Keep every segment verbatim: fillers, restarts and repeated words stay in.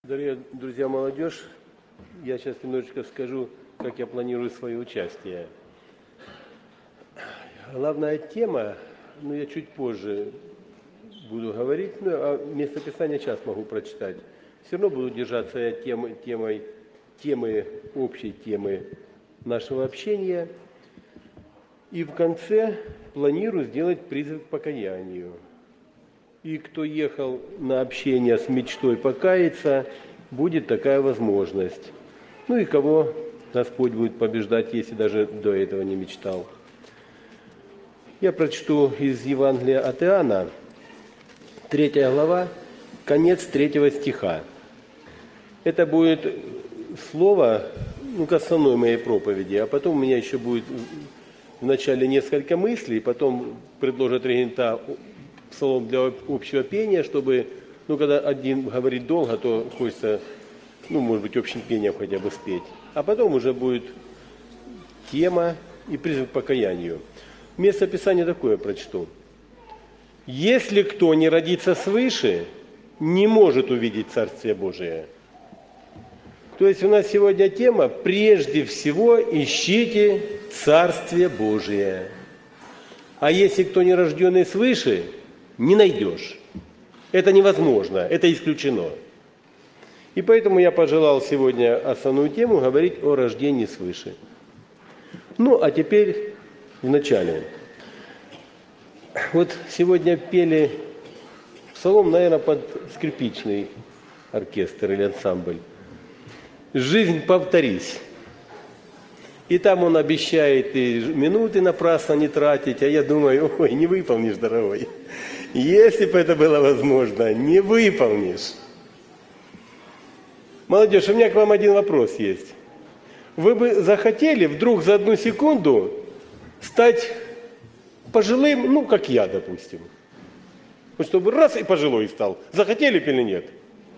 Дорогие друзья, молодежь, я сейчас немножечко скажу, как я планирую свое участие. Главная тема, ну я чуть позже буду говорить, ну, а местописание сейчас могу прочитать. Все равно буду держаться я темы, темой, темы, общей темы нашего общения. И в конце планирую сделать призыв к покаянию. И кто ехал на общение с мечтой покаяться, будет такая возможность. Ну и кого Господь будет побеждать, если даже до этого не мечтал. Я прочту из Евангелия от Иоанна, третья глава, конец третьего стиха. Это будет слово, ну, к основной моей проповеди, а потом у меня еще будет вначале несколько мыслей, потом предложат регента псалом для общего пения, чтобы, ну, когда один говорит долго, то хочется, ну, может быть, общим пением хотя бы спеть. А потом уже будет тема и призыв к покаянию. Место Писания такое прочту. «Если кто не родится свыше, не может увидеть Царствие Божие». То есть у нас сегодня тема «Прежде всего ищите Царствие Божие». А если кто не рожденный свыше, не найдешь. Это невозможно, это исключено. И поэтому я пожелал сегодня основную тему говорить о рождении свыше. Ну, а теперь в начале. Вот сегодня пели псалом, наверное, под скрипичный оркестр или ансамбль. «Жизнь, повторись». И там он обещает и минуты напрасно не тратить, а я думаю, ой, не выполнишь, дорогой. Если бы это было возможно, не выполнишь. Молодежь, у меня к вам один вопрос есть. Вы бы захотели вдруг за одну секунду стать пожилым, ну, как я, допустим? Вот чтобы раз и пожилой стал. Захотели бы или нет?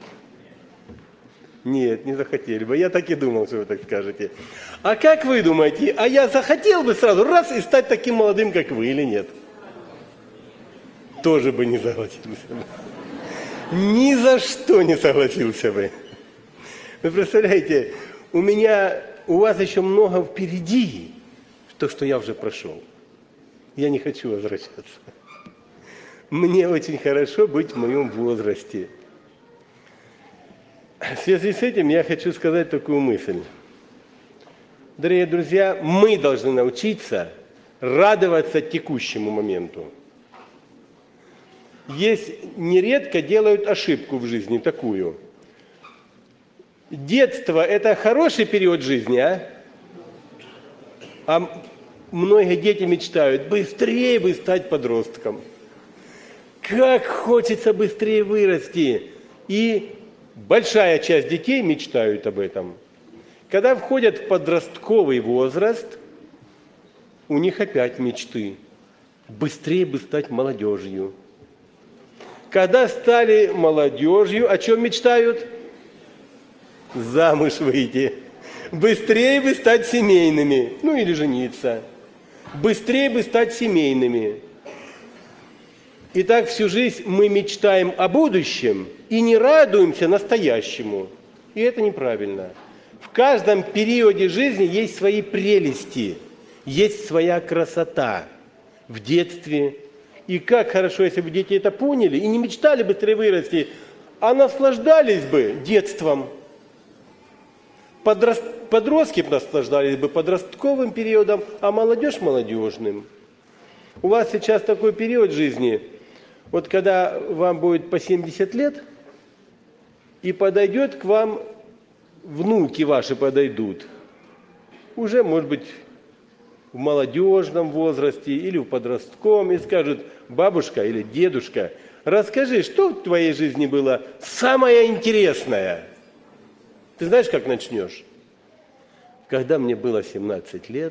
Нет, не захотели бы. Я так и думал, что вы так скажете. А как вы думаете, а я захотел бы сразу раз и стать таким молодым, как вы, или нет? Тоже бы не согласился бы. Ни за что не согласился бы. Вы представляете, у меня, у вас еще много впереди, то, что я уже прошел. Я не хочу возвращаться. Мне очень хорошо быть в моем возрасте. В связи с этим я хочу сказать такую мысль. Дорогие друзья, мы должны научиться радоваться текущему моменту. Есть, нередко делают ошибку в жизни такую. Детство – это хороший период жизни, а? А многие дети мечтают быстрее бы стать подростком. Как хочется быстрее вырасти. И большая часть детей мечтают об этом. Когда входят в подростковый возраст, у них опять мечты. Быстрее бы стать молодежью. Когда стали молодежью, о чем мечтают? Замуж выйти. Быстрее бы стать семейными. Ну или жениться. Быстрее бы стать семейными. И так всю жизнь мы мечтаем о будущем и не радуемся настоящему. И это неправильно. В каждом периоде жизни есть свои прелести, есть своя красота в детстве. И как хорошо, если бы дети это поняли и не мечтали быстрее вырасти, а наслаждались бы детством. Подрост... Подростки наслаждались бы подростковым периодом, а молодежь молодежным. У вас сейчас такой период жизни, вот когда вам будет по семьдесят лет, и подойдет к вам, внуки ваши подойдут, уже, может быть, в молодежном возрасте или в подростковом, и скажут: бабушка или дедушка, расскажи, что в твоей жизни было самое интересное? Ты знаешь, как начнешь? Когда мне было семнадцать лет,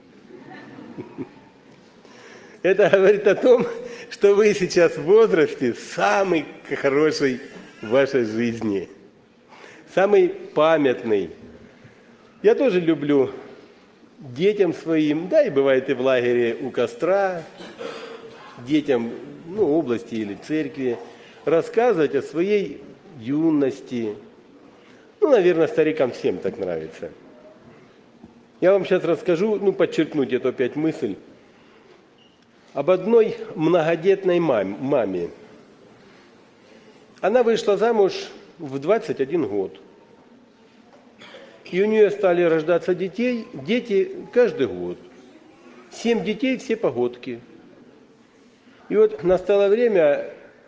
это говорит о том, что вы сейчас в возрасте самый хороший в вашей жизни, самый памятный. Я тоже люблю детям своим, да и бывает и в лагере у костра, детям, ну, области или церкви, рассказывать о своей юности, Ну, наверное, старикам всем так нравится. Я вам сейчас расскажу, ну, подчеркнуть эту опять мысль, об одной многодетной маме. маме. Она вышла замуж в двадцать один год. И у нее стали рождаться детей, дети каждый год. Семь детей, все погодки. И вот настало время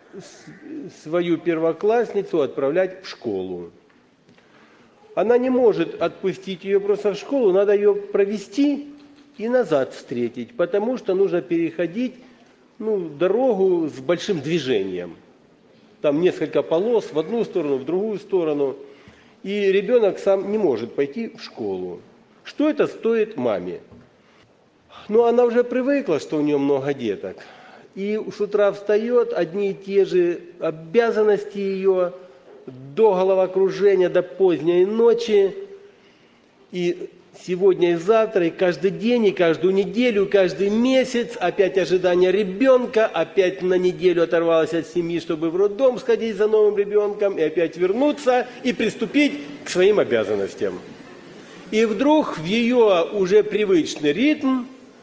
свою первоклассницу отправлять в школу. Она не может отпустить ее просто в школу, надо ее провести и назад встретить, потому что нужно переходить ну, дорогу с большим движением. Там несколько полос в одну сторону, в другую сторону. И ребенок сам не может пойти в школу. Что это стоит маме? Ну, она уже привыкла, что у нее много деток. И с утра встает, одни и те же обязанности ее, до головокружения, до поздней ночи. И сегодня и завтра, и каждый день, и каждую неделю, и каждый месяц опять ожидание ребенка, опять на неделю оторвалась от семьи, чтобы в роддом сходить за новым ребенком, и опять вернуться и приступить к своим обязанностям. И вдруг в ее уже привычный ритм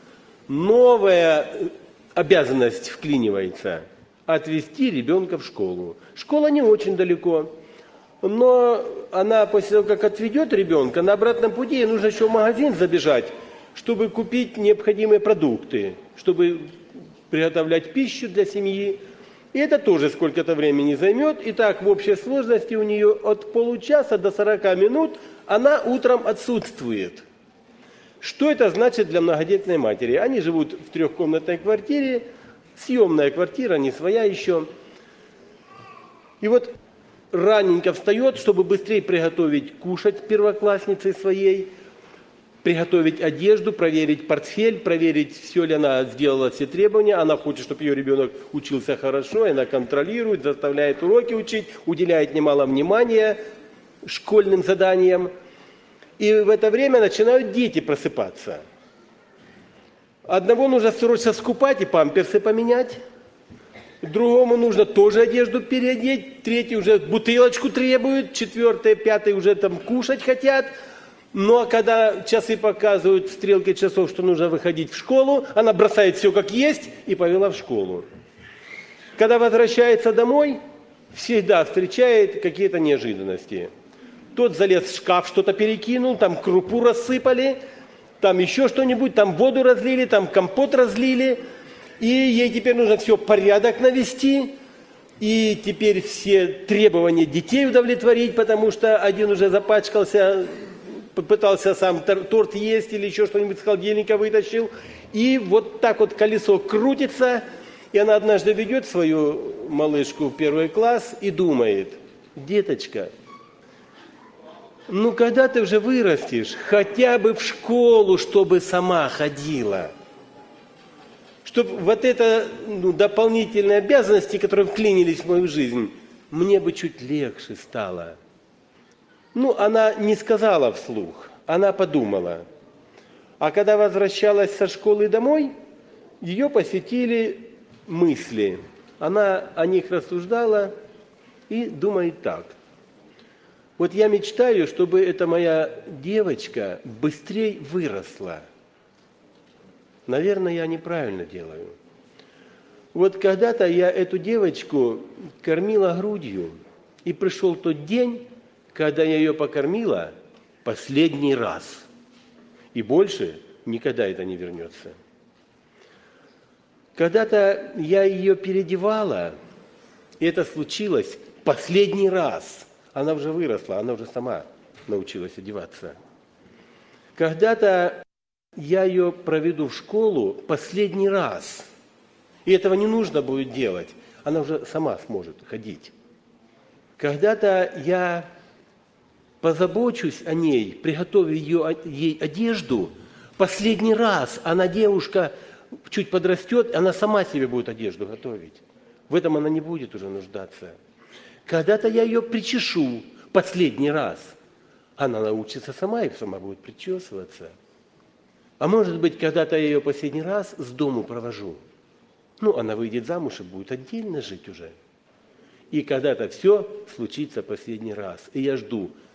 новая обязанность вклинивается – отвезти ребенка в школу. Школа не очень далеко, но она после того, как отведет ребенка, на обратном пути ей нужно еще в магазин забежать, чтобы купить необходимые продукты, чтобы приготовлять пищу для семьи. И это тоже сколько-то времени займет. И так в общей сложности у нее от получаса до сорока минут она утром отсутствует. Что это значит для многодетной матери? Они живут в трехкомнатной квартире, съемная квартира, не своя еще. И вот раненько встает, чтобы быстрее приготовить кушать первокласснице своей, приготовить одежду, проверить портфель, проверить, все ли она сделала, все требования. Она хочет, чтобы ее ребенок учился хорошо, и она контролирует, заставляет уроки учить, уделяет немало внимания школьным заданиям. И в это время начинают дети просыпаться. Одного нужно срочно скупать и памперсы поменять. Другому нужно тоже одежду переодеть. Третий уже бутылочку требует. Четвертый, пятый уже там кушать хотят. Но когда часы показывают, стрелки часов, что нужно выходить в школу, она бросает все как есть и повела в школу. Когда возвращается домой, всегда встречает какие-то неожиданности. Тот залез в шкаф, что-то перекинул, там крупу рассыпали, там еще что-нибудь, там воду разлили, там компот разлили. И ей теперь нужно все порядок навести. И теперь все требования детей удовлетворить, потому что один уже запачкался, попытался сам торт есть или еще что-нибудь с холодильника вытащил. И вот так вот колесо крутится. И она однажды ведет свою малышку в первый класс и думает: деточка, ну, когда ты уже вырастешь, хотя бы в школу, чтобы сама ходила. Чтобы вот это ну, дополнительные обязанности, которые вклинились в мою жизнь, мне бы чуть легче стало. Ну, она не сказала вслух, она подумала. А когда возвращалась со школы домой, ее посетили мысли. Она о них рассуждала и думает так. Вот я мечтаю, чтобы эта моя девочка быстрее выросла. Наверное, я неправильно делаю. Вот когда-то я эту девочку кормила грудью, и пришел тот день, когда я ее покормила последний раз. И больше никогда это не вернется. Когда-то я ее переодевала, и это случилось последний раз. Она уже выросла, она уже сама научилась одеваться. Когда-то я ее проведу в школу последний раз. И этого не нужно будет делать. Она уже сама сможет ходить. Когда-то я позабочусь о ней, приготовлю ее, ей одежду. Последний раз она, девушка, чуть подрастет, она сама себе будет одежду готовить. В этом она не будет уже нуждаться. Когда-то я ее причешу последний раз. Она научится сама и сама будет причесываться. А может быть, когда-то я ее последний раз с дому провожу. Ну, она выйдет замуж и будет отдельно жить уже. И когда-то все случится последний раз. И я жду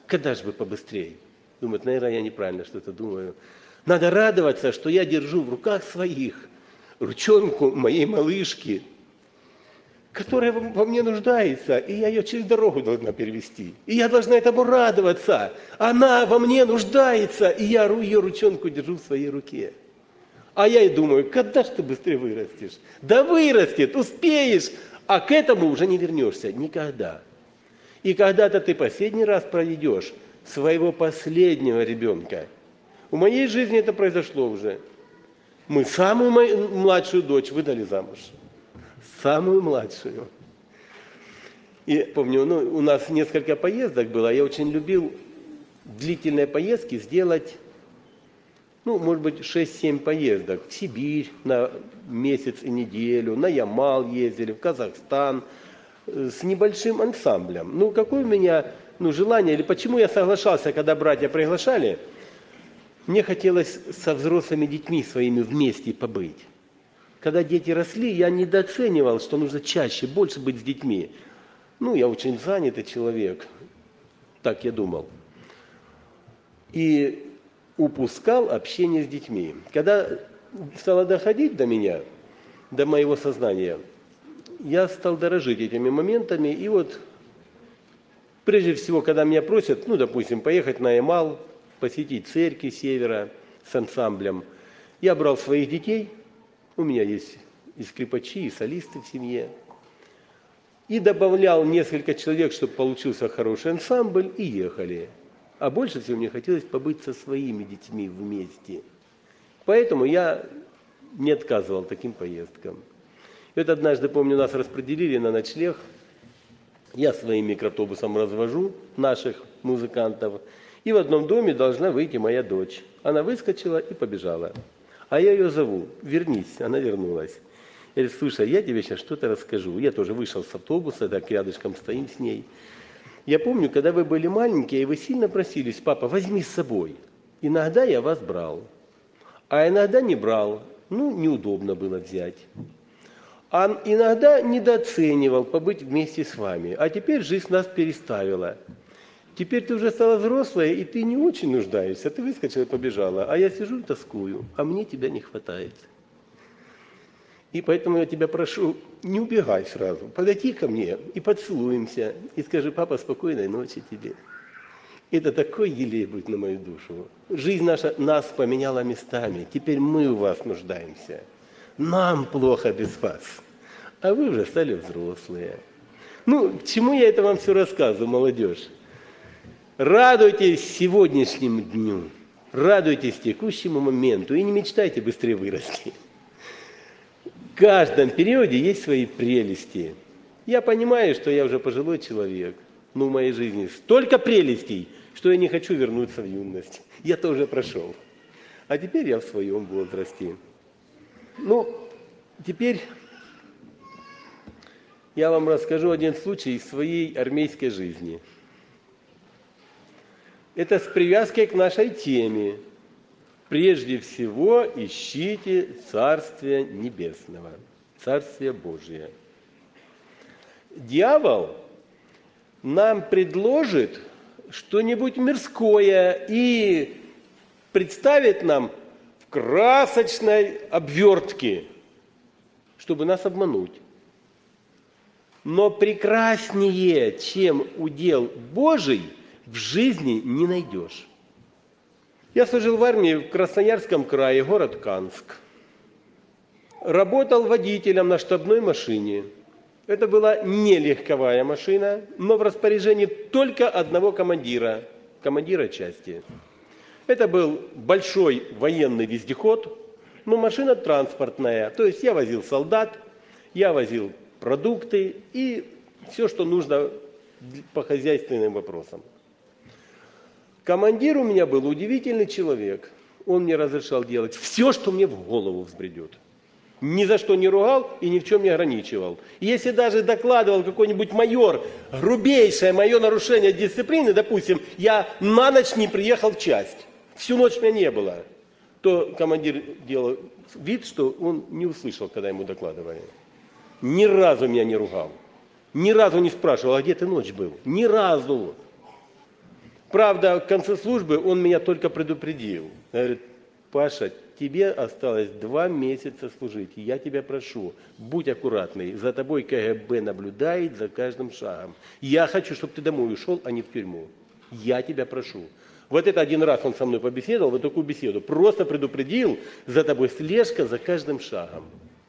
Когда же бы побыстрее? Думает, наверное, я неправильно что-то думаю. Надо радоваться, что я держу в руках своих ручонку моей малышки, которая во мне нуждается, и я ее через дорогу должна перевести. И я должна этому радоваться. Она во мне нуждается, и я ее ручонку держу в своей руке. А я и думаю, когда ж ты быстрее вырастешь? Да вырастет, успеешь, а к этому уже не вернешься никогда. И когда-то ты последний раз проведешь своего последнего ребенка. В моей жизни это произошло уже. Мы самую мою младшую дочь выдали замуж. Самую младшую. И помню, ну, у нас несколько поездок было. Я очень любил длительные поездки сделать, ну, может быть, шесть-семь поездок. В Сибирь на месяц и неделю, на Ямал ездили, в Казахстан, с небольшим ансамблем. Ну, какое у меня ну, желание, или почему я соглашался, когда братья приглашали, мне хотелось со взрослыми детьми своими вместе побыть. Когда дети росли, я недооценивал, что нужно чаще, больше быть с детьми. Ну, я очень занятый человек, так я думал. И упускал общение с детьми. Когда стало доходить до меня, до моего сознания, я стал дорожить этими моментами. И вот, прежде всего, когда меня просят, ну, допустим, поехать на Ямал, посетить церкви севера с ансамблем, я брал своих детей, у меня есть и скрипачи, и солисты в семье, и добавлял несколько человек, чтобы получился хороший ансамбль, и ехали. А больше всего мне хотелось побыть со своими детьми вместе. Поэтому я не отказывал таким поездкам. И вот однажды, помню, нас распределили на ночлег. Я своим микроавтобусом развожу наших музыкантов. И в одном доме должна выйти моя дочь. Она выскочила и побежала. А я ее зову, вернись, она вернулась. Я говорю, слушай, я тебе сейчас что-то расскажу. Я тоже вышел с автобуса, так рядышком стоим с ней. Я помню, когда вы были маленькие, и вы сильно просились, папа, возьми с собой. Иногда я вас брал, а иногда не брал. Ну, неудобно было взять. А иногда недооценивал побыть вместе с вами. А теперь жизнь нас переставила. Теперь ты уже стала взрослая, и ты не очень нуждаешься. Ты выскочила и побежала. А я сижу и тоскую, а мне тебя не хватает. И поэтому я тебя прошу, не убегай сразу. Подойди ко мне и поцелуемся. И скажи, папа, спокойной ночи тебе. Это такой елей будет на мою душу. Жизнь наша нас поменяла местами. Теперь мы у вас нуждаемся. Нам плохо без вас. А вы уже стали взрослые. Ну, к чему я это вам все рассказываю, молодежь? Радуйтесь сегодняшнему дню. Радуйтесь текущему моменту. И не мечтайте быстрее вырасти. В каждом периоде есть свои прелести. Я понимаю, что я уже пожилой человек, но в моей жизни столько прелестей, что я не хочу вернуться в юность. Я тоже прошел. А теперь я в своем возрасте. Ну, теперь я вам расскажу один случай из своей армейской жизни. Это с привязкой к нашей теме. Прежде всего ищите Царствие Небесного, Царствие Божие. Дьявол нам предложит что-нибудь мирское и представит нам в красочной обвертке, чтобы нас обмануть. Но прекраснее, чем удел Божий, в жизни не найдешь. Я служил в армии в Красноярском крае, город Канск. Работал водителем на штабной машине. Это была не легковая машина, но в распоряжении только одного командира, командира части. Это был большой военный вездеход, но машина транспортная. То есть я возил солдат, я возил продукты и все, что нужно по хозяйственным вопросам. Командир у меня был удивительный человек. Он мне разрешал делать все, что мне в голову взбредет. Ни за что не ругал и ни в чем не ограничивал. И если даже докладывал какой-нибудь майор, грубейшее мое нарушение дисциплины, допустим, я на ночь не приехал в часть, всю ночь меня не было, то командир делал вид, что он не услышал, когда ему докладывали. Ни разу меня не ругал. Ни разу не спрашивал, а где ты ночь был? Ни разу. Правда, в конце службы он меня только предупредил. Говорит: Паша, тебе осталось два месяца служить. Я тебя прошу, будь аккуратный. За тобой КГБ наблюдает за каждым шагом. Я хочу, чтобы ты домой ушел, а не в тюрьму. Я тебя прошу. Вот это один раз он со мной побеседовал, вот такую беседу. Просто предупредил, за тобой слежка за каждым шагом.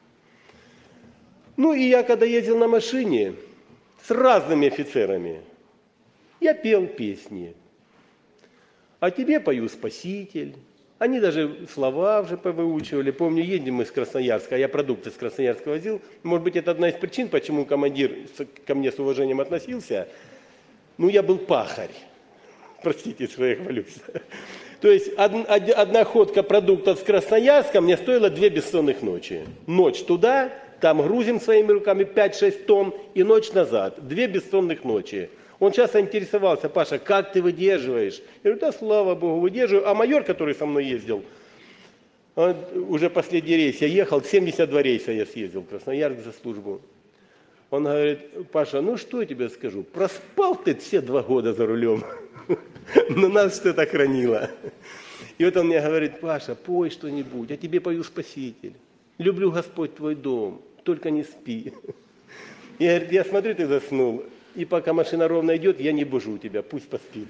Ну и я, когда ездил на машине с разными офицерами, я пел песни. А тебе пою «Спаситель». Они даже слова уже повыучивали. Помню, едем мы из Красноярска, а я продукты с Красноярска возил. Может быть, это одна из причин, почему командир ко мне с уважением относился. Ну, я был пахарь. Простите, что я хвалюсь. То есть одна ходка продуктов с Красноярска мне стоила две бессонных ночи. Ночь туда, там грузим своими руками пять-шесть тонн, и ночь назад. Две бессонных ночи. Он часто интересовался: Паша, как ты выдерживаешь? Я говорю: да, слава Богу, выдерживаю. А майор, который со мной ездил, он, уже последний рейс я ехал, семьдесят два рейса я съездил в Красноярск за службу. Он говорит: Паша, ну что я тебе скажу, проспал ты все два года за рулем, но нас что-то хранило. И вот он мне говорит: Паша, пой что-нибудь, я тебе пою «Спаситель». Люблю, Господь, твой дом, только не спи. Я, говорит, я смотрю, ты заснул. И пока машина ровно идет, я не бужу тебя, пусть поспит.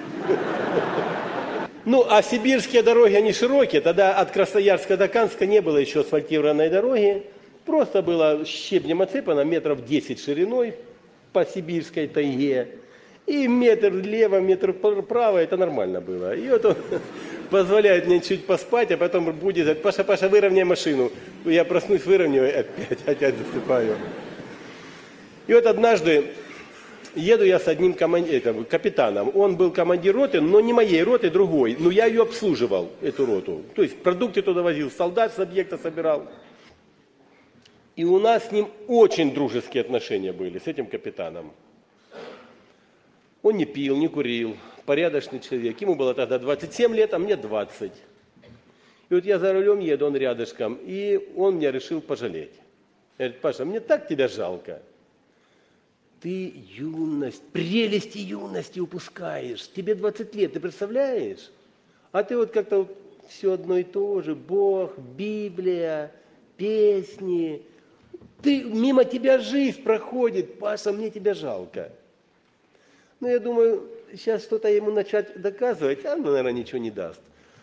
Ну, а сибирские дороги, они широкие. Тогда от Красноярска до Канска не было еще асфальтированной дороги. Просто было щебнем отсыпано, метров десять шириной по сибирской тайге. И метр влево, метр вправо, это нормально было. И вот он позволяет мне чуть поспать, а потом будет говорить: Паша, Паша, выровняй машину. Я проснусь, выровняю, и опять, опять засыпаю. И вот однажды еду я с одним командиром, капитаном. Он был командир роты, но не моей роты, другой. Но я ее обслуживал, эту роту. То есть продукты туда возил, солдат с объекта собирал. И у нас с ним очень дружеские отношения были, с этим капитаном. Он не пил, не курил, порядочный человек. Ему было тогда двадцать семь лет, а мне двадцать. И вот я за рулем еду, он рядышком, и он меня решил пожалеть. Говорит: Паша, мне так тебя жалко. Ты юность, прелести юности упускаешь. Тебе двадцать лет, ты представляешь? А ты вот как-то вот все одно и то же. Бог, Библия, песни. Ты, мимо тебя жизнь проходит. Паша, мне тебя жалко. Ну, я думаю, сейчас что-то ему начать доказывать, а, ну, наверное, ничего не даст.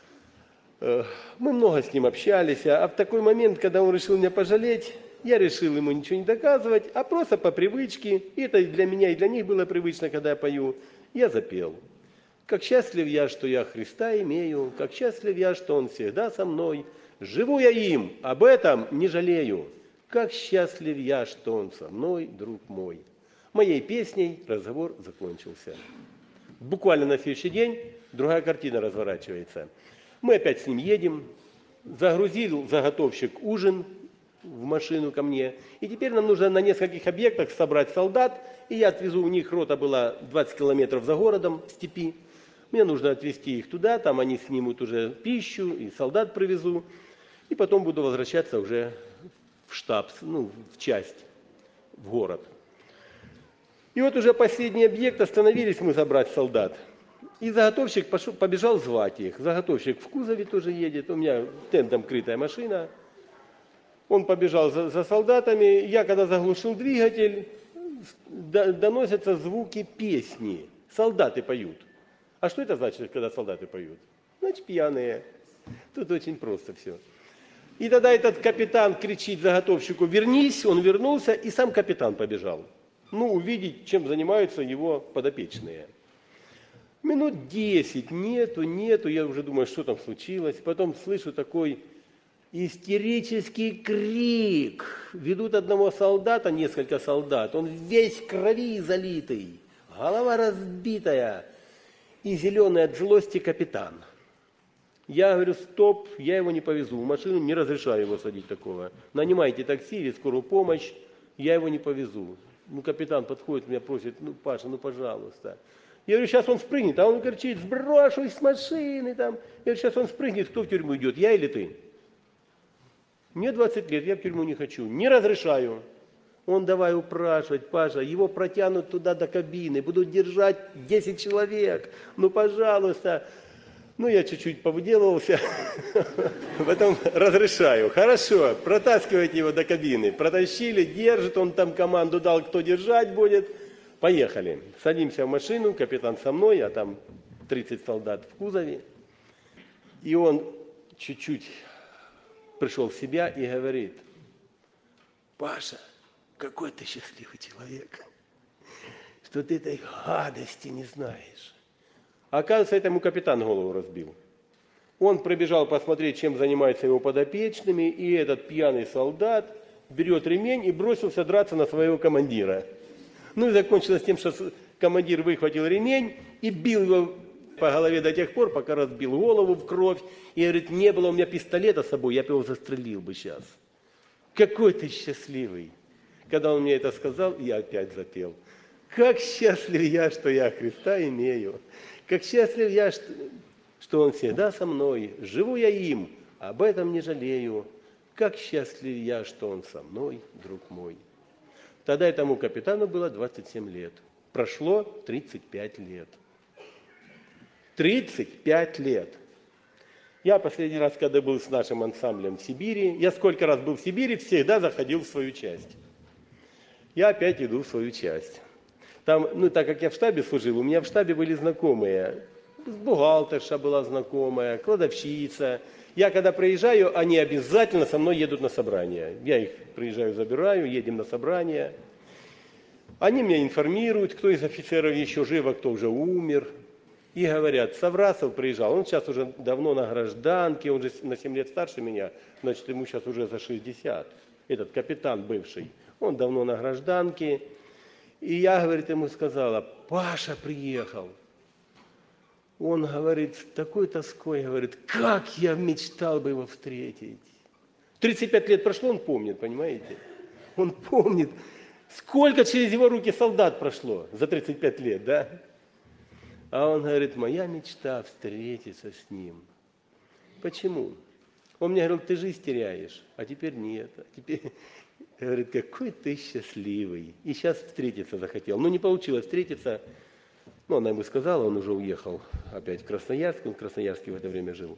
Мы много с ним общались, а в такой момент, когда он решил меня пожалеть, я решил ему ничего не доказывать, а просто по привычке, и это и для меня, и для них было привычно, когда я пою, я запел. Как счастлив я, что я Христа имею, как счастлив я, что Он всегда со мной. Живу я им, об этом не жалею. Как счастлив я, что Он со мной, друг мой. Моей песней разговор закончился. Буквально на следующий день другая картина разворачивается. Мы опять с ним едем, загрузил заготовщик ужин в машину ко мне, и теперь нам нужно на нескольких объектах собрать солдат, и я отвезу, у них рота была двадцать километров за городом, в степи. Мне нужно отвезти их туда, там они снимут уже пищу, и солдат привезу, и потом буду возвращаться уже в штаб, ну, в часть, в город. И вот уже последний объект, остановились мы забрать солдат. И заготовщик пошел, побежал звать их. Заготовщик в кузове тоже едет, у меня тентом крытая машина. Он побежал за, за солдатами. Я, когда заглушил двигатель, до, доносятся звуки песни. Солдаты поют. А что это значит, когда солдаты поют? Значит, пьяные. Тут очень просто все. И тогда этот капитан кричит заготовщику: вернись, он вернулся, и сам капитан побежал. Ну, увидеть, чем занимаются его подопечные. Минут десять, нету, нету, я уже думаю, что там случилось. Потом слышу такой истерический крик. Ведут одного солдата, несколько солдат, он весь в крови залитый, голова разбитая и зеленый от злости капитан. Я говорю: стоп, я его не повезу, в машину не разрешаю его садить такого. Нанимайте такси или скорую помощь, я его не повезу. Ну, капитан подходит, меня просит: ну, Паша, ну, пожалуйста. Я говорю: сейчас он спрыгнет, а он кричит: сброшусь с машины там. Я говорю: сейчас он спрыгнет, кто в тюрьму идет, я или ты? Мне двадцать лет, я в тюрьму не хочу, не разрешаю. Он давай упрашивать: Паша, его протянут туда до кабины, будут держать десять человек, ну пожалуйста. Ну, я чуть-чуть повыделывался, потом разрешаю. Хорошо, протаскивайте его до кабины. Протащили, держит, он там команду дал, кто держать будет. Поехали. Садимся в машину, капитан со мной, а там тридцать солдат в кузове. И он чуть-чуть пришел в себя и говорит: Паша, какой ты счастливый человек, что ты этой гадости не знаешь. А оказывается, этому капитан голову разбил. Он пробежал посмотреть, чем занимаются его подопечными, и этот пьяный солдат берет ремень и бросился драться на своего командира. Ну и закончилось тем, что командир выхватил ремень и бил его по голове до тех пор, пока разбил голову в кровь. И говорит: не было у меня пистолета с собой, я бы его застрелил бы сейчас. Какой ты счастливый. Когда он мне это сказал, я опять запел. Как счастлив я, что я Христа имею. Как счастлив я, что, что Он всегда со мной. Живу я им, об этом не жалею. Как счастлив я, что Он со мной, друг мой. Тогда этому капитану было двадцать семь лет. Прошло тридцать пять лет. тридцать пять лет. Я последний раз, когда был с нашим ансамблем в Сибири, я сколько раз был в Сибири, всегда заходил в свою часть. Я опять иду в свою часть. Там, ну, так как я в штабе служил, у меня в штабе были знакомые. Бухгалтерша была знакомая, кладовщица. Я когда приезжаю, они обязательно со мной едут на собрание. Я их приезжаю, забираю, едем на собрание. Они меня информируют, кто из офицеров еще жив, а кто уже умер. И говорят: Саврасов приезжал, он сейчас уже давно на гражданке, он же на семь лет старше меня, значит, ему сейчас уже за шестьдесят. Этот капитан бывший, он давно на гражданке. И я, говорит, ему сказала: Паша приехал. Он говорит, с такой тоской, говорит: как я мечтал бы его встретить. тридцать пять лет прошло, он помнит, понимаете? Он помнит, сколько через его руки солдат прошло за тридцать пять лет, да? А он говорит: моя мечта встретиться с ним. Почему? Он мне говорил: ты жизнь теряешь, а теперь нет. А теперь... Говорит: какой ты счастливый. И сейчас встретиться захотел. Но не получилось встретиться. Ну, она ему сказала, он уже уехал опять в Красноярск. Он в Красноярске в это время жил.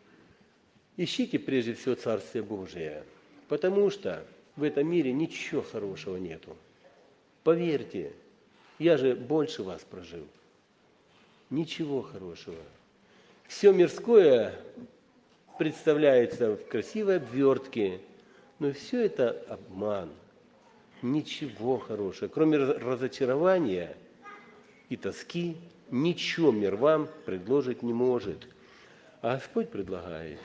Ищите прежде всего Царствие Божие. Потому что в этом мире ничего хорошего нету. Поверьте, я же больше вас прожил. Ничего хорошего. Все мирское представляется в красивой обвертке. Но все это обман, ничего хорошего. Кроме разочарования и тоски, ничего мир вам предложить не может. А Господь предлагает.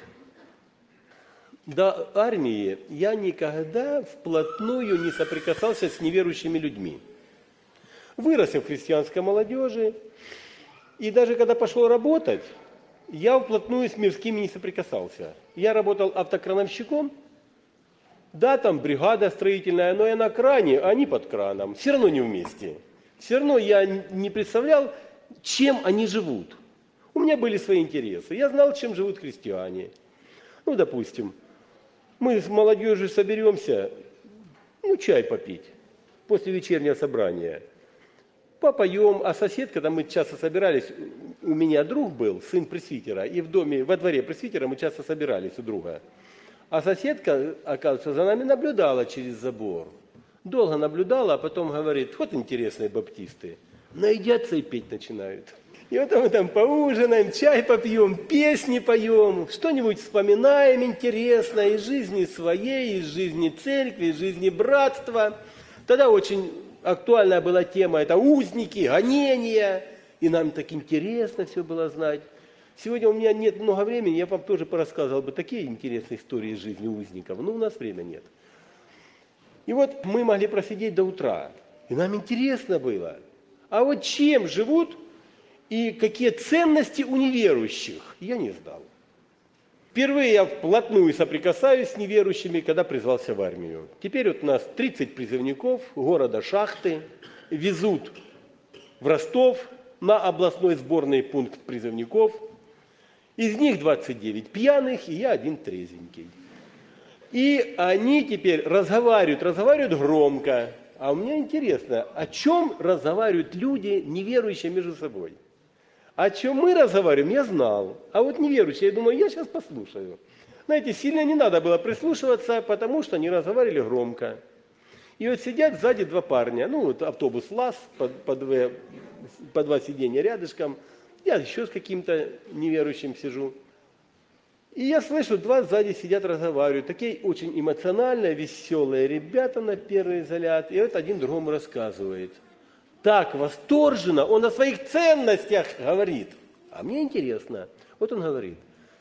До армии я никогда вплотную не соприкасался с неверующими людьми. Вырос я в христианской молодежи, и даже когда пошел работать, я вплотную с мирскими не соприкасался. Я работал автокрановщиком. Да, там бригада строительная, но я на кране, а они под краном. Все равно не вместе. Все равно я не представлял, чем они живут. У меня были свои интересы. Я знал, чем живут христиане. Ну, допустим, мы с молодежью соберемся, ну, чай попить после вечернего собрания. Попоем, а соседка, когда мы часто собирались, у меня друг был, сын пресвитера, и в доме, во дворе пресвитера мы часто собирались у друга. А соседка, оказывается, за нами наблюдала через забор. Долго наблюдала, а потом говорит: вот интересные баптисты, наедятся и петь начинают. И вот мы там поужинаем, чай попьем, песни поем, что-нибудь вспоминаем интересное из жизни своей, из жизни церкви, из жизни братства. Тогда очень актуальная была тема — это узники, гонения, и нам так интересно все было знать. Сегодня у меня нет много времени, я вам тоже порассказывал бы такие интересные истории из жизни узников, но у нас времени нет. И вот мы могли просидеть до утра, и нам интересно было. А вот чем живут и какие ценности у неверующих, я не знал. Впервые я вплотную соприкасаюсь с неверующими, когда призвался в армию. Теперь вот у нас тридцать призывников города Шахты везут в Ростов на областной сборный пункт призывников. Из них двадцать девять пьяных, и я один трезвенький. И они теперь разговаривают, разговаривают громко. А у меня интересно, о чем разговаривают люди, неверующие между собой? О чем мы разговариваем, я знал. А вот неверующие, я думаю, я сейчас послушаю. Знаете, сильно не надо было прислушиваться, потому что они разговаривали громко. И вот сидят сзади два парня. Ну, вот автобус ЛАЗ, по, по, две, по два сиденья рядышком. Я еще с каким-то неверующим сижу. И я слышу, два сзади сидят, разговаривают. Такие очень эмоциональные, веселые ребята на первый взгляд. И вот один другому рассказывает. Так восторженно, он о своих ценностях говорит. А мне интересно. Вот он говорит.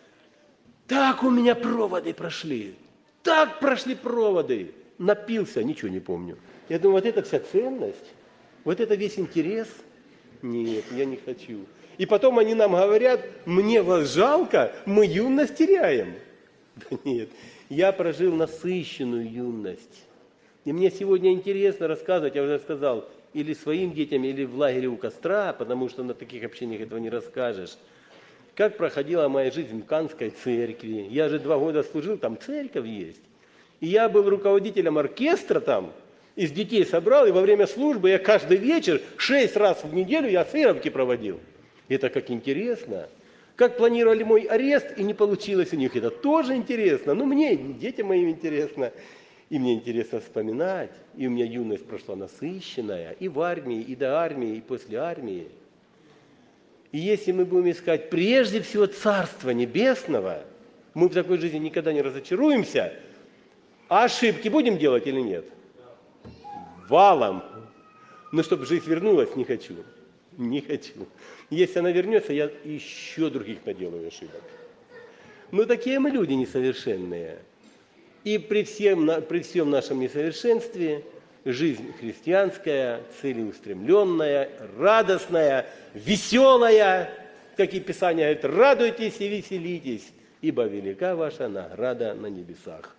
Так у меня проводы прошли. Так прошли проводы. Напился, ничего не помню. Я думаю, вот это вся ценность, вот это весь интерес. Нет, я не хочу. И потом они нам говорят, мне вас жалко, мы юность теряем. Да нет, я прожил насыщенную юность. И мне сегодня интересно рассказывать, я уже сказал, или своим детям, или в лагере у костра, потому что на таких общениях этого не расскажешь. Как проходила моя жизнь в Канской церкви. Я же два года служил, там церковь есть. И я был руководителем оркестра там, из детей собрал, и во время службы я каждый вечер, шесть раз в неделю я сыровки проводил. Это как интересно. Как планировали мой арест, и не получилось у них, это тоже интересно. Ну, мне, детям моим интересно. И мне интересно вспоминать. И у меня юность прошла насыщенная, и в армии, и до армии, и после армии. И если мы будем искать прежде всего Царства Небесного, мы в такой жизни никогда не разочаруемся. А ошибки будем делать или нет? Валом. Но чтобы жизнь вернулась, не хочу. Не хочу. Если она вернется, я еще других наделаю ошибок. Но такие мы люди несовершенные. И при всем, при всем нашем несовершенстве жизнь христианская, целеустремленная, радостная, веселая, как и Писание говорит, радуйтесь и веселитесь, ибо велика ваша награда на небесах.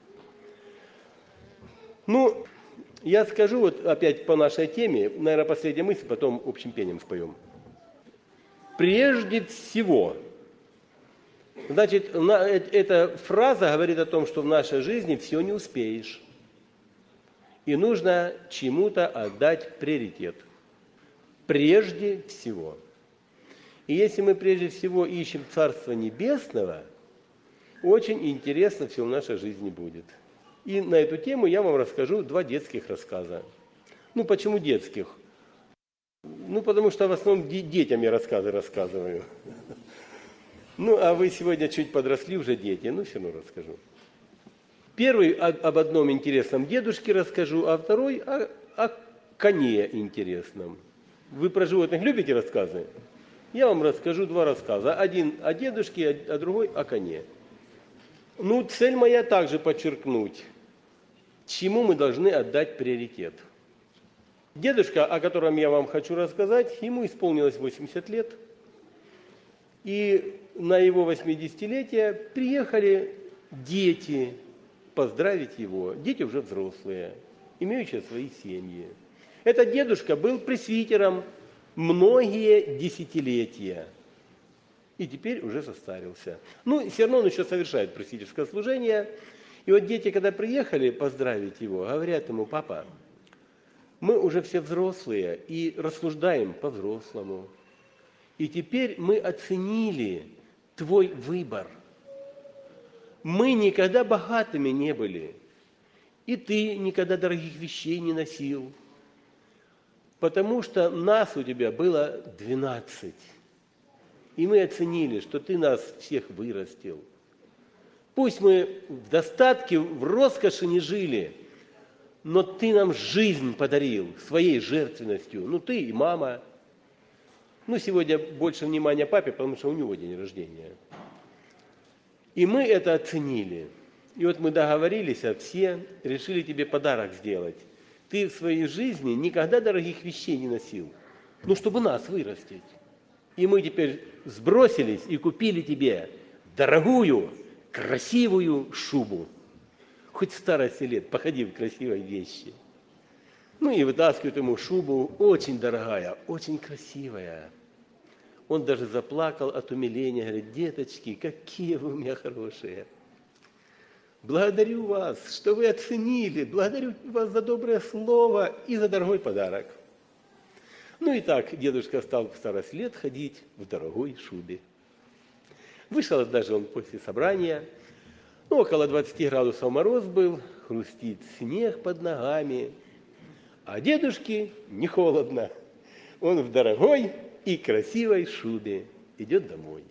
Ну, я скажу вот опять по нашей теме, наверное, последняя мысль, потом общим пением споем. Прежде всего, значит, эта фраза говорит о том, что в нашей жизни все не успеешь. И нужно чему-то отдать приоритет. Прежде всего. И если мы прежде всего ищем Царство Небесного, очень интересно все в нашей жизни будет. И на эту тему я вам расскажу два детских рассказа. Ну, почему детских? Ну, потому что в основном детям я рассказы рассказываю. Ну, а вы сегодня чуть подросли уже дети, ну, все равно расскажу. Первый об одном интересном дедушке расскажу, а второй о, о коне интересном. Вы про животных любите рассказы? Я вам расскажу два рассказа. Один о дедушке, а другой о коне. Ну, цель моя также подчеркнуть, чему мы должны отдать приоритет. Дедушка, о котором я вам хочу рассказать, ему исполнилось восемьдесят лет. И на его восьмидесятилетие приехали дети поздравить его. Дети уже взрослые, имеющие свои семьи. Этот дедушка был пресвитером многие десятилетия. И теперь уже состарился. Ну, все равно он еще совершает пресвитерское служение. И вот дети, когда приехали поздравить его, говорят ему: папа, мы уже все взрослые и рассуждаем по-взрослому. И теперь мы оценили твой выбор. Мы никогда богатыми не были. И ты никогда дорогих вещей не носил. Потому что нас у тебя было двенадцать. И мы оценили, что ты нас всех вырастил. Пусть мы в достатке, в роскоши не жили, но ты нам жизнь подарил своей жертвенностью. Ну, ты и мама. Ну, сегодня больше внимания папе, потому что у него день рождения. И мы это оценили. И вот мы договорились, а все решили тебе подарок сделать. Ты в своей жизни никогда дорогих вещей не носил. Ну, чтобы нас вырастить. И мы теперь сбросились и купили тебе дорогую, красивую шубу. Хоть в старости лет походи в красивой вещи. Ну и вытаскивают ему шубу, очень дорогая, очень красивая. Он даже заплакал от умиления, говорит: деточки, какие вы у меня хорошие. благодарю вас, что вы оценили, благодарю вас за доброе слово и за дорогой подарок. Ну и так дедушка стал в старость лет ходить в дорогой шубе. Вышел даже он после собрания, ну, около двадцати градусов мороз был, хрустит снег под ногами, а дедушке не холодно. Он в дорогой и красивой шубе идет домой.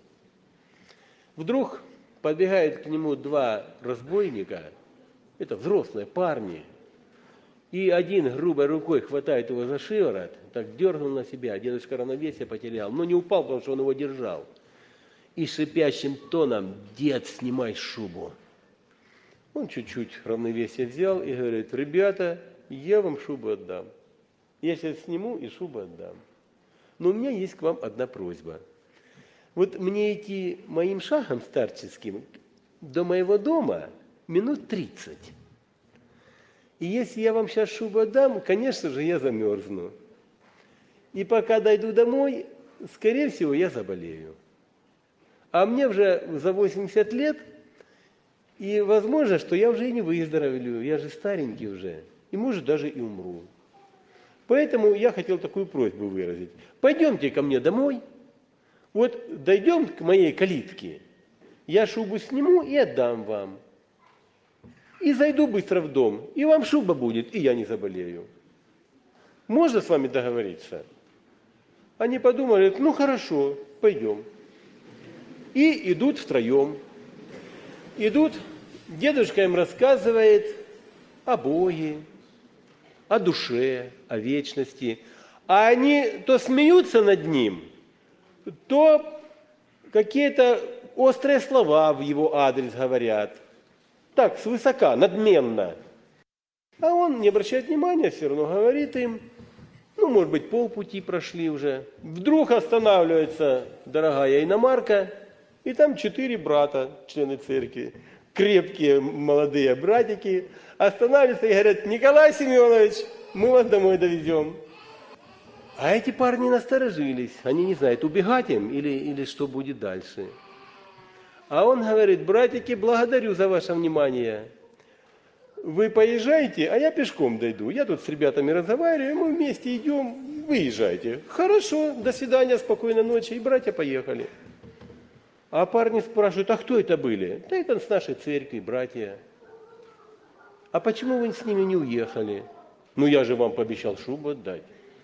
Вдруг подбегают к нему два разбойника, это взрослые парни, и один грубой рукой хватает его за шиворот, так дернул на себя, дедушка равновесие потерял, но не упал, потому что он его держал. И шипящим тоном: «Дед, снимай шубу». Он чуть-чуть равновесие взял и говорит: «Ребята, я вам шубу отдам. Я сейчас сниму и шубу отдам. Но у меня есть к вам одна просьба. Вот мне идти моим шагом старческим до моего дома минут тридцать. И если я вам сейчас шубу отдам, конечно же, я замерзну. И пока дойду домой, скорее всего, я заболею. А мне уже за восемьдесят лет, и возможно, что я уже и не выздоровлю, я же старенький уже, и может даже и умру. Поэтому я хотел такую просьбу выразить. Пойдемте ко мне домой, вот дойдем к моей калитке, я шубу сниму и отдам вам. И зайду быстро в дом, и вам шуба будет, и я не заболею. Можно с вами договориться?» Они подумали: ну хорошо, пойдем. И идут втроем. Идут, дедушка им рассказывает о Боге, о душе, о вечности. А они то смеются над ним, то какие-то острые слова в его адрес говорят. Так, свысока, надменно. А он не обращает внимания, все равно говорит им. Ну, может быть, полпути прошли уже. Вдруг останавливается дорогая иномарка, и там четыре брата, члены церкви, крепкие молодые братики, останавливаются и говорят: «Николай Семенович, мы вас домой довезем». А эти парни насторожились, они не знают, убегать им или, или что будет дальше. А он говорит: «Братики, благодарю за ваше внимание. Вы поезжайте, а я пешком дойду. Я тут с ребятами разговариваю, мы вместе идем, выезжайте». «Хорошо, до свидания, спокойной ночи». И братья поехали. А парни спрашивают: «А кто это были?» «Да это с нашей церкви, братья». «А почему вы с ними не уехали?» «Ну я же вам пообещал шубу отдать.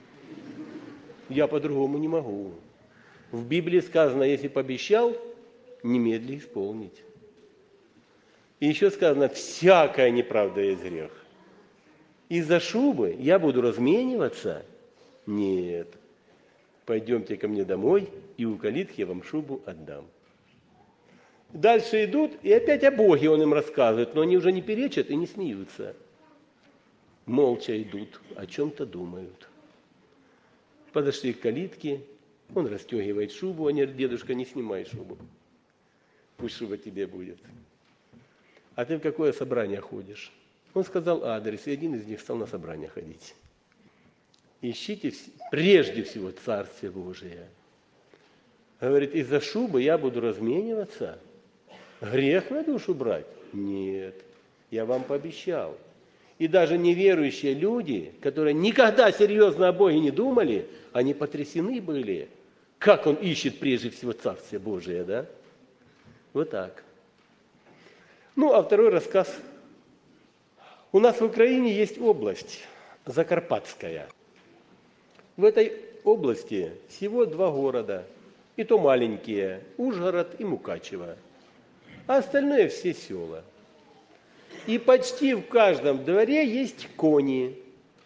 Я по-другому не могу. В Библии сказано: если пообещал, немедли исполнить». И еще сказано: всякая неправда есть грех. Из-за шубы я буду размениваться? Нет. Пойдемте ко мне домой, и у калитки я вам шубу отдам. Дальше идут, и опять о Боге он им рассказывает, но они уже не перечат и не смеются. Молча идут, о чем-то думают. Подошли к калитке, он расстегивает шубу, они говорят: «Дедушка, не снимай шубу. Пусть шуба тебе будет. А ты в какое собрание ходишь?» Он сказал адрес, и один из них стал на собрание ходить. «Ищите прежде всего Царствие Божие». Говорит: «Из-за шубы я буду размениваться? Грех на душу брать?» Нет, я вам пообещал. И даже неверующие люди, которые никогда серьезно о Боге не думали, они потрясены были. Как он ищет прежде всего Царствие Божие, да? Вот так. Ну, а второй рассказ. У нас в Украине есть область Закарпатская. В этой области всего два города, и то маленькие, Ужгород и Мукачево. А остальное все села. И почти в каждом дворе есть кони.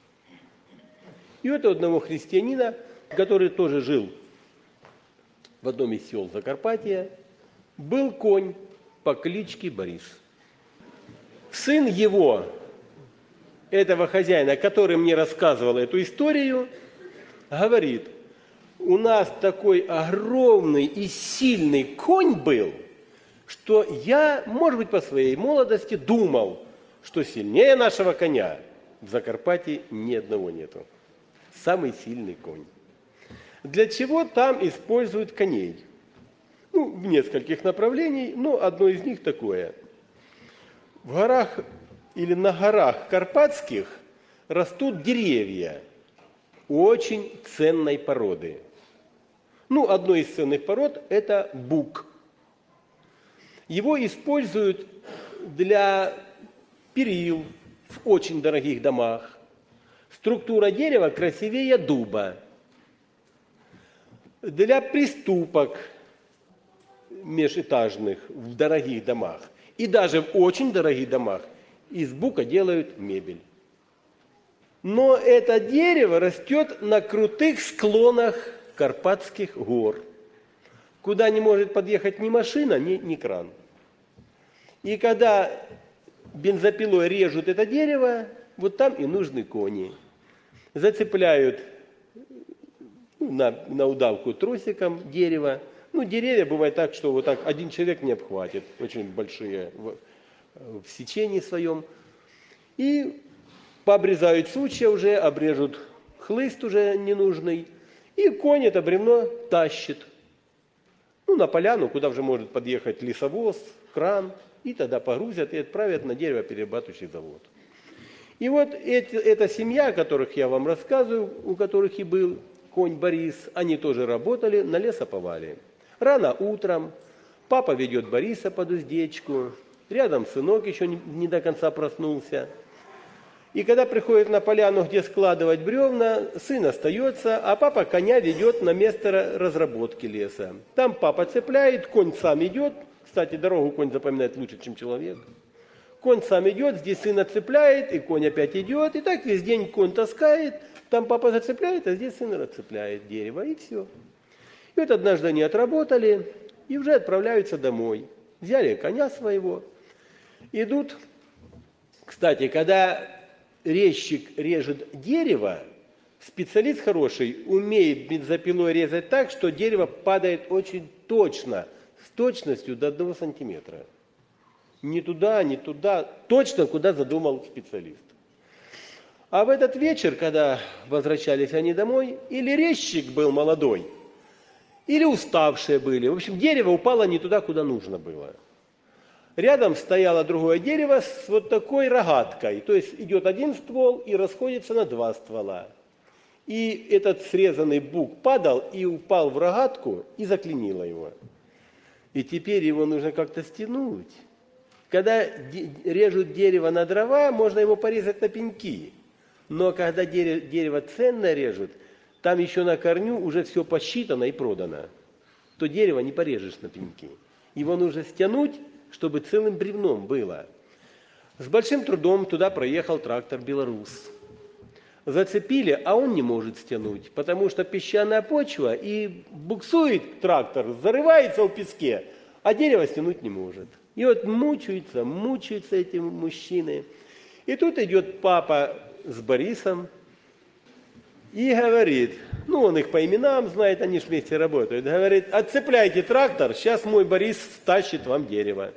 И вот у одного христианина, который тоже жил в одном из сел Закарпатья, был конь по кличке Борис. Сын его, этого хозяина, который мне рассказывал эту историю, говорит: у нас такой огромный и сильный конь был, что я, может быть, по своей молодости думал, что сильнее нашего коня в Закарпатье ни одного нету. Самый сильный конь. Для чего там используют коней? Ну, в нескольких направлениях, но одно из них такое. В горах или на горах Карпатских растут деревья очень ценной породы. Ну, одной из ценных пород – это бук. Его используют для перил в очень дорогих домах. Структура дерева красивее дуба. Для приступок межэтажных в дорогих домах. И даже в очень дорогих домах из бука делают мебель. Но это дерево растет на крутых склонах Карпатских гор, куда не может подъехать ни машина, ни, ни кран. И когда бензопилой режут это дерево, вот там и нужны кони. Зацепляют на, на удавку тросиком дерево. Ну, деревья бывает так, что вот так один человек не обхватит, очень большие в, в сечении своем. И пообрезают сучья уже, обрежут хлыст уже ненужный, и конь это бревно тащит. Ну, на поляну, куда уже может подъехать лесовоз, кран, и тогда погрузят и отправят на деревоперерабатывающий завод. И вот эти, эта семья, о которых я вам рассказываю, у которых и был конь Борис, они тоже работали на лесоповале. Рано утром папа ведет Бориса под уздечку, рядом сынок еще не, не до конца проснулся. И когда приходит на поляну, где складывать бревна, сын остается, а папа коня ведет на место разработки леса. Там папа цепляет, конь сам идет. Кстати, дорогу конь запоминает лучше, чем человек. Конь сам идет, здесь сын отцепляет, и конь опять идет. И так весь день конь таскает, там папа зацепляет, а здесь сын отцепляет дерево, и все. И вот однажды они отработали и уже отправляются домой. Взяли коня своего, идут. Кстати, когда резчик режет дерево, специалист хороший умеет бензопилой резать так, что дерево падает очень точно, с точностью до одного сантиметра. Не туда, не туда, точно куда задумал специалист. А в этот вечер, когда возвращались они домой, или резчик был молодой, или уставшие были. В общем, дерево упало не туда, куда нужно было. Рядом стояло другое дерево с вот такой рогаткой. То есть идет один ствол и расходится на два ствола. И этот срезанный бук падал и упал в рогатку и заклинило его. И теперь его нужно как-то стянуть. Когда режут дерево на дрова, можно его порезать на пеньки. Но когда дерево ценно режут, там еще на корню уже все посчитано и продано. То дерево не порежешь на пеньки. Его нужно стянуть, чтобы целым бревном было. С большим трудом туда проехал трактор «Беларус». Зацепили, а он не может стянуть, потому что песчаная почва, и буксует трактор, зарывается в песке, а дерево стянуть не может. И вот мучаются, мучаются эти мужчины. И тут идет папа с Борисом и говорит, ну он их по именам знает, они ж вместе работают, говорит, отцепляйте трактор, сейчас мой Борис стащит вам дерево.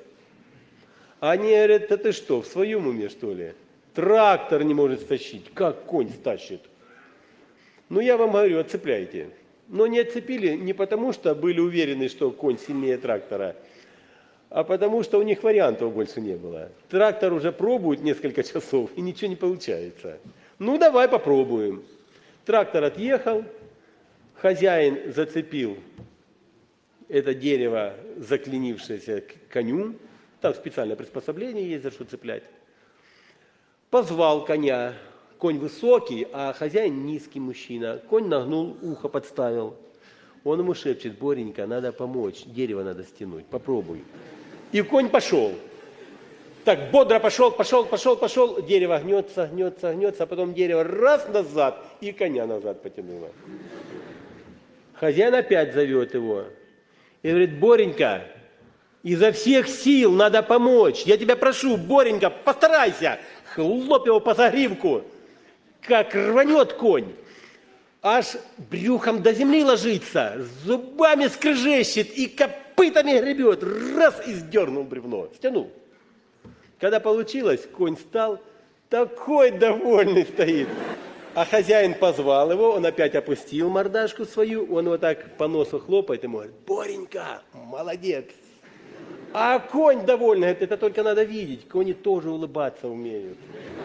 А они говорят, да ты что, в своем уме что ли? Трактор не может стащить, как конь стащит? Ну я вам говорю, отцепляйте. Но не отцепили не потому, что были уверены, что конь сильнее трактора, а потому что у них вариантов больше не было. Трактор уже пробует несколько часов, и ничего не получается. Ну, давай попробуем. Трактор отъехал, хозяин зацепил это дерево, заклинившееся к коню. Там специальное приспособление есть, за что цеплять. Позвал коня. Конь высокий, а хозяин низкий мужчина. Конь нагнул, ухо подставил. Он ему шепчет, Боренька, надо помочь, дерево надо стянуть, попробуй. И конь пошел. Так, бодро пошел, пошел, пошел, пошел. Дерево гнется, гнется, гнется, а потом дерево раз назад и коня назад потянуло. Хозяин опять зовет его. И говорит, Боренька, изо всех сил надо помочь. Я тебя прошу, Боренька, постарайся. Хлоп его по загривку. Как рванет конь. Аж брюхом до земли ложится, зубами скрежещет и копытами гребет. Раз и сдернул бревно, стянул. Когда получилось, конь стал такой довольный стоит. А хозяин позвал его, он опять опустил мордашку свою, он вот так по носу хлопает и говорит, Боренька, молодец. А конь довольный, говорит, это только надо видеть, кони тоже улыбаться умеют.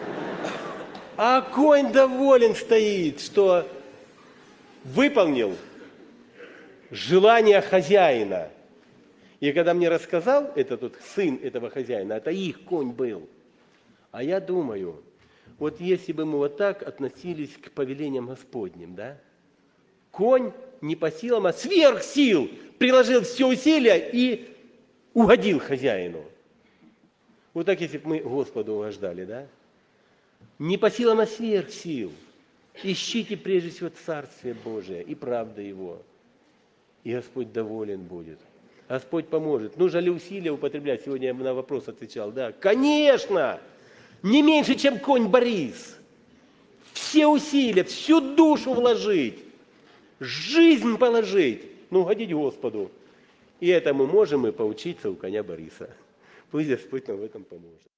А конь доволен стоит, что выполнил желание хозяина. И когда мне рассказал этот вот сын этого хозяина, это их конь был. А я думаю, вот если бы мы вот так относились к повелениям Господним, да? Конь не по силам, а сверх сил приложил все усилия и угодил хозяину. Вот так, если бы мы Господу угождали, да? Не по силам, а сверх сил. Ищите прежде всего Царствие Божие и правда Его. И Господь доволен будет. Господь поможет. Нужно ли усилия употреблять? Сегодня я на вопрос отвечал. Да, конечно! Не меньше, чем конь Борис. Все усилия, всю душу вложить. Жизнь положить. Ну, угодить Господу. И это мы можем и поучиться у коня Бориса. Пусть Господь нам в этом поможет.